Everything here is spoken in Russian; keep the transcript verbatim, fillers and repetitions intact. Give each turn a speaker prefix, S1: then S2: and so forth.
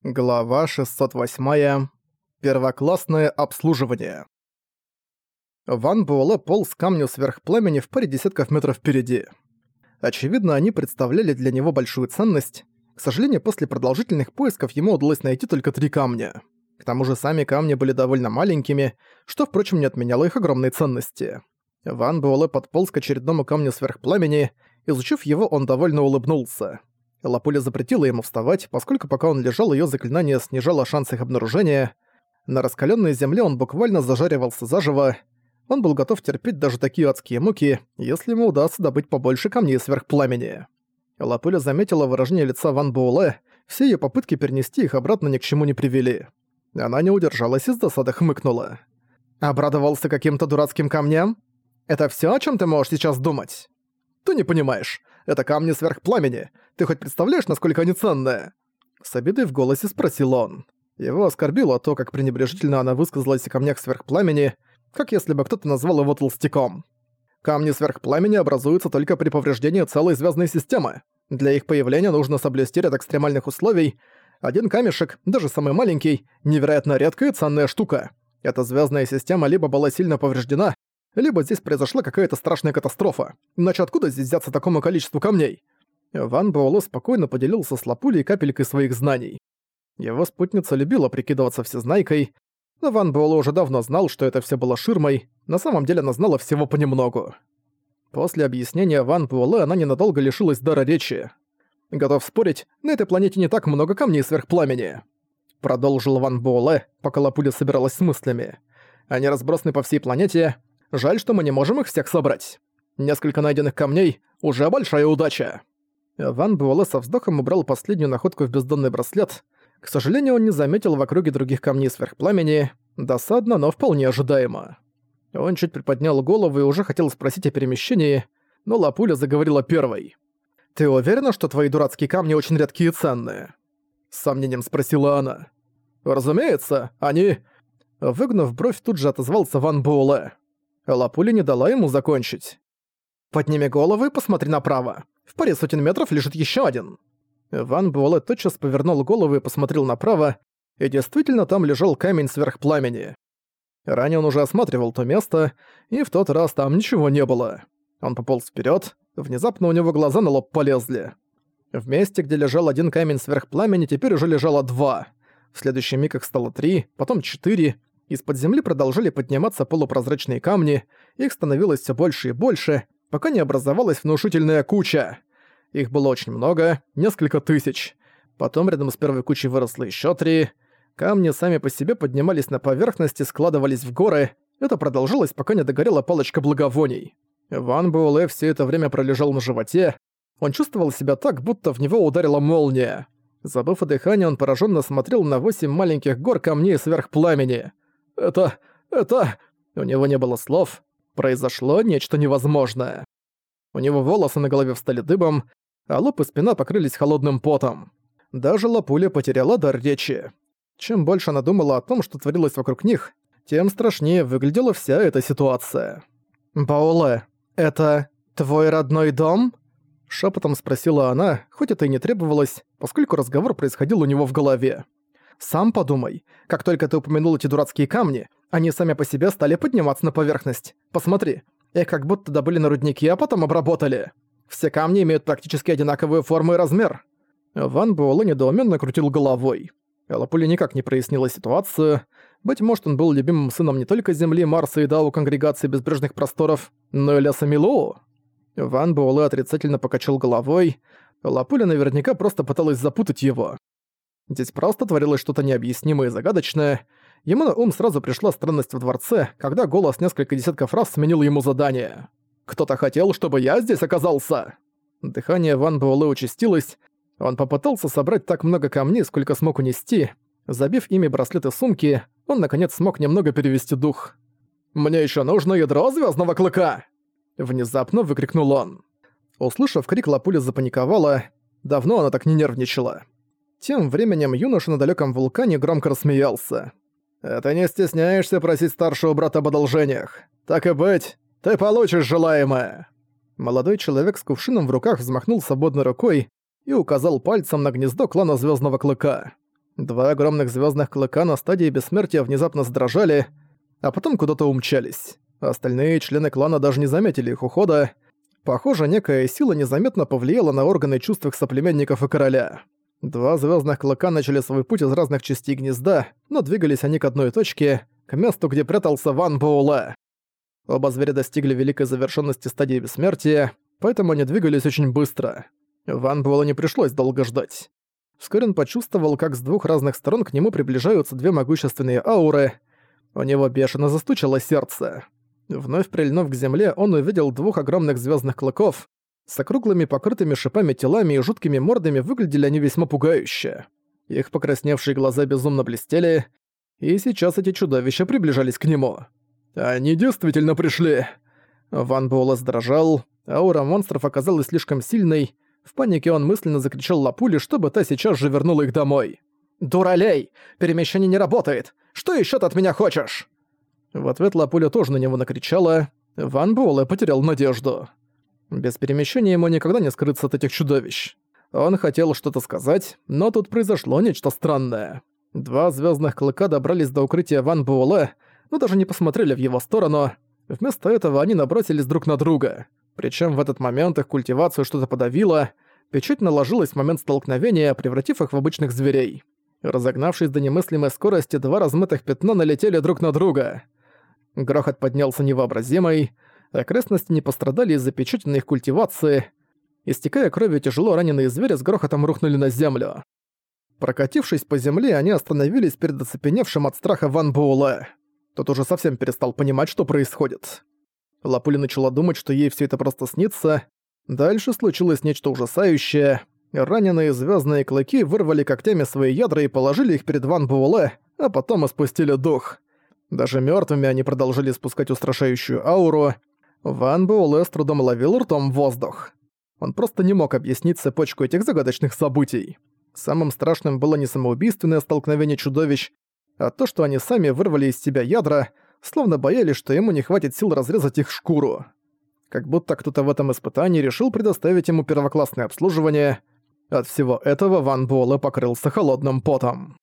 S1: Глава шестьсот восемь. Первоклассное обслуживание. Ван Буэлэ полз к камню сверхпламени в паре десятков метров впереди. Очевидно, они представляли для него большую ценность. К сожалению, после продолжительных поисков ему удалось найти только три камня. К тому же сами камни были довольно маленькими, что, впрочем, не отменяло их огромной ценности. Ван Буэлэ подполз к очередному камню сверхпламени. Изучив его, он довольно улыбнулся. Лапуля запретила ему вставать, поскольку пока он лежал, её заклинание снижало шанс их обнаружения. На раскалённой земле он буквально зажаривался заживо. Он был готов терпеть даже такие адские муки, если ему удастся добыть побольше камней сверхпламени. Лапуля заметила выражение лица Ван Буэлэ, все её попытки перенести их обратно ни к чему не привели. Она не удержалась и с досады хмыкнула. «Обрадовался каким-то дурацким камням? Это всё, о чём ты можешь сейчас думать? Ты не понимаешь. Это камни сверхпламени. Ты хоть представляешь, насколько они ценные?» С обидой в голосе спросил он. Его оскорбило то, как пренебрежительно она высказалась о камнях сверхпламени, как если бы кто-то назвал его толстяком. Камни сверхпламени образуются только при повреждении целой звездной системы. Для их появления нужно соблюсти ряд экстремальных условий. Один камешек, даже самый маленький, невероятно редкая и ценная штука. Эта звездная система либо была сильно повреждена, либо здесь произошла какая-то страшная катастрофа. Иначе откуда здесь взяться такому количеству камней? Ван Буэлэ спокойно поделился с Лапулей капелькой своих знаний. Его спутница любила прикидываться всезнайкой, но Ван Буэлэ уже давно знал, что это всё было ширмой, на самом деле она знала всего понемногу. После объяснения Ван Буэлэ она ненадолго лишилась дара речи. «Готов спорить, на этой планете не так много камней сверхпламени», продолжил Ван Буэлэ, пока Лапуля собиралась с мыслями. «Они разбросаны по всей планете. Жаль, что мы не можем их всех собрать. Несколько найденных камней — уже большая удача». Ван Буэлэ со вздохом убрал последнюю находку в бездонный браслет. К сожалению, он не заметил в округе других камней сверхпламени. Досадно, но вполне ожидаемо. Он чуть приподнял голову и уже хотел спросить о перемещении, но Лапуля заговорила первой. «Ты уверена, что твои дурацкие камни очень редкие и ценные?» С сомнением спросила она. «Разумеется, они...» Выгнув бровь, тут же отозвался Ван Буэлэ. Лапуля не дала ему закончить. «Подними голову и посмотри направо. В паре сотен метров лежит ещё один». Ван Буэлэ тотчас повернул голову и посмотрел направо, и действительно там лежал камень сверхпламени. Ранее он уже осматривал то место, и в тот раз там ничего не было. Он пополз вперёд, внезапно у него глаза на лоб полезли. В месте, где лежал один камень сверхпламени, теперь уже лежало два. В следующий миг их стало три, потом четыре. Из-под земли продолжали подниматься полупрозрачные камни, их становилось всё больше и больше, пока не образовалась внушительная куча. Их было очень много, несколько тысяч. Потом рядом с первой кучей выросло ещё три. Камни сами по себе поднимались на поверхность и складывались в горы. Это продолжилось, пока не догорела палочка благовоний. Ван Буэлэ всё это время пролежал на животе. Он чувствовал себя так, будто в него ударила молния. Забыв о дыхании, он поражённо смотрел на восемь маленьких гор камней сверхпламени. «Это... это...» У него не было слов. Произошло нечто невозможное. У него волосы на голове встали дыбом, а лоб и спина покрылись холодным потом. Даже Лапуля потеряла дар речи. Чем больше она думала о том, что творилось вокруг них, тем страшнее выглядела вся эта ситуация. «Буэлэ, это твой родной дом?» Шепотом спросила она, хоть это и не требовалось, поскольку разговор происходил у него в голове. «Сам подумай, как только ты упомянул эти дурацкие камни, они сами по себе стали подниматься на поверхность. Посмотри, их как будто добыли на рудники, а потом обработали. Все камни имеют практически одинаковую форму и размер». Ван Буэлэ недоуменно крутил головой. Лапуля никак не прояснила ситуацию. Быть может, он был любимым сыном не только Земли, Марса и Дау Конгрегации Безбрежных Просторов, но и Леса Милоу. Ван Буэлэ отрицательно покачал головой. Лапуля наверняка просто пыталась запутать его. Здесь просто творилось что-то необъяснимое и загадочное. Ему на ум сразу пришла странность во дворце, когда голос несколько десятков раз сменил ему задание. «Кто-то хотел, чтобы я здесь оказался!» Дыхание Ван Буэлэ участилось. Он попытался собрать так много камней, сколько смог унести. Забив ими браслеты сумки, он наконец смог немного перевести дух. «Мне ещё нужно ядро звёздного клыка!» Внезапно выкрикнул он. Услышав крик, Лапуля запаниковала. Давно она так не нервничала. Тем временем юноша на далёком вулкане громко рассмеялся. «Это не стесняешься просить старшего брата об одолжениях. Так и быть, ты получишь желаемое!» Молодой человек с кувшином в руках взмахнул свободной рукой и указал пальцем на гнездо клана Звездного Клыка. Два огромных звездных клыка на стадии бессмертия внезапно задрожали, а потом куда-то умчались. Остальные члены клана даже не заметили их ухода. Похоже, некая сила незаметно повлияла на органы чувств их соплеменников и короля. Два звездных клыка начали свой путь из разных частей гнезда, но двигались они к одной точке, к месту, где прятался Ван Буэлэ. Оба зверя достигли великой завершенности стадии бессмертия, поэтому они двигались очень быстро. Ван Буэлэ не пришлось долго ждать. Вскоре он почувствовал, как с двух разных сторон к нему приближаются две могущественные ауры. У него бешено застучало сердце. Вновь прильнув к земле, он увидел двух огромных звездных клыков. С округлыми покрытыми шипами телами и жуткими мордами выглядели они весьма пугающе. Их покрасневшие глаза безумно блестели, и сейчас эти чудовища приближались к нему. «Они действительно пришли!» Ван Буэлэ дрожал, аура монстров оказалась слишком сильной. В панике он мысленно закричал Лапуле, чтобы та сейчас же вернула их домой. «Дуралей! Перемещение не работает! Что ещё ты от меня хочешь?» В ответ Лапуля тоже на него накричала. Ван Буэлэ потерял надежду. Без перемещения ему никогда не скрыться от этих чудовищ. Он хотел что-то сказать, но тут произошло нечто странное. Два звездных клыка добрались до укрытия Ван Буэлэ, но даже не посмотрели в его сторону. Вместо этого они набросились друг на друга. Причем в этот момент их культивацию что-то подавило, печать наложилась в момент столкновения, превратив их в обычных зверей. Разогнавшись до немыслимой скорости, два размытых пятна налетели друг на друга. Грохот поднялся невообразимый, окрестности не пострадали из-за печати на их культивации. Истекая кровью, тяжело раненые звери с грохотом рухнули на землю. Прокатившись по земле, они остановились перед оцепеневшим от страха Ван Буэлэ. Тот уже совсем перестал понимать, что происходит. Лапуля начала думать, что ей все это просто снится. Дальше случилось нечто ужасающее. Раненые звездные клыки вырвали когтями свои ядра и положили их перед Ван Буэлэ, а потом испустили дух. Даже мертвыми они продолжили спускать устрашающую ауру. Ван Буэлэ с трудом ловил ртом воздух. Он просто не мог объяснить цепочку этих загадочных событий. Самым страшным было не самоубийственное столкновение чудовищ, а то, что они сами вырвали из себя ядра, словно боялись, что ему не хватит сил разрезать их шкуру. Как будто кто-то в этом испытании решил предоставить ему первоклассное обслуживание. От всего этого Ван Буэлэ покрылся холодным потом.